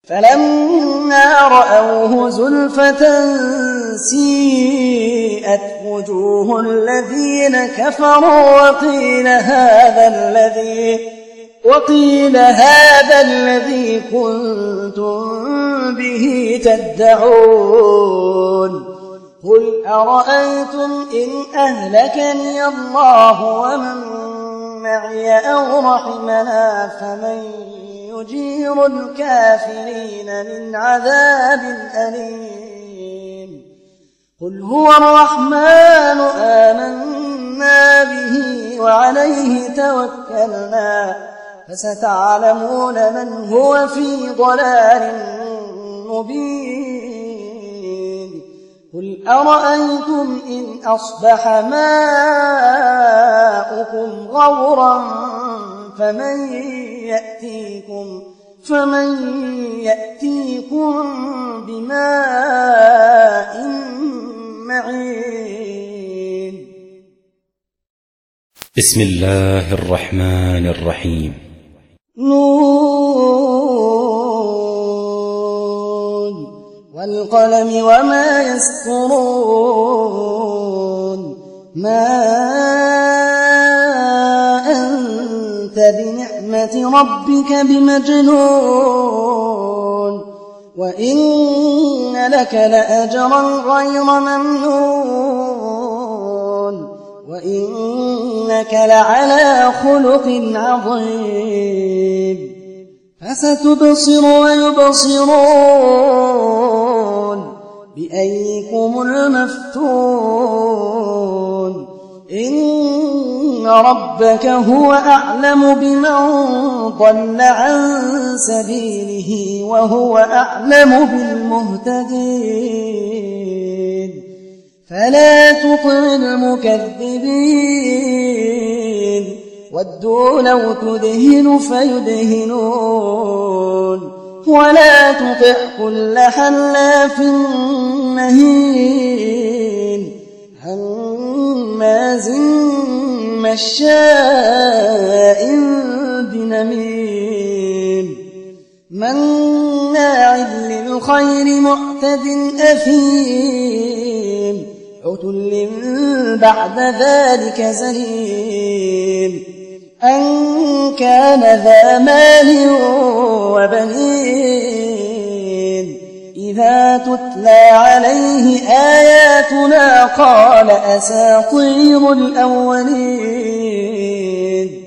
فلما رأوه زلفة سيئت وجوه الذين كفروا وقيل هذا الذي كنتم به تدعون قل أرأيتم إن أهلكني الله ومن معي أو رحمنا فمن يجير الكافرين من عذاب أليم قل هو الرحمن آمنا به وعليه توكلنا فستعلمون من هو في ضلال مبين قل أرأيتم إن أصبح ماؤكم غورا فمن يأتيكم بماء معين. بسم الله الرحمن الرحيم. نون والقلم وما يسطرون ما أنت بنعمة ربك بمجنون وإن لك لأجرا غير ممنون وإنك لعلى خلق عظيم فستبصر ويبصرون بأيكم المفتون إن ربك هو أعلم بمن ضل عن سبيله وهو أعلم بالمهتدين فلا تطع المكذبين ودوا لو تدهن فيدهنون ولا تطع كل حلاف مهين هماز مشاء بنميم مناع للخير معتد أثيم عتل بعد ذلك زنيم أن كان ذا مال وبنين إذا تتلى عليه آياتنا قال أساطير الأولين